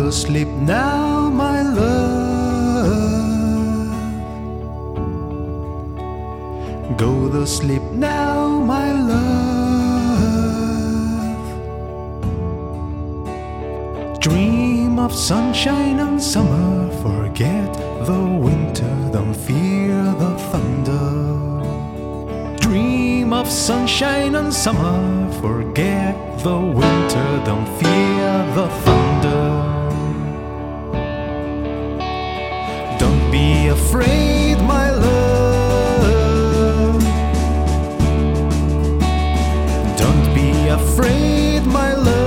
to sleep now, my love. Go to sleep now, my love. Dream of sunshine and summer, forget the winter, don't fear the thunder. Dream of sunshine and summer, forget the winter, don't fear the thunder. Don't be afraid, my love. Don't be afraid, my love.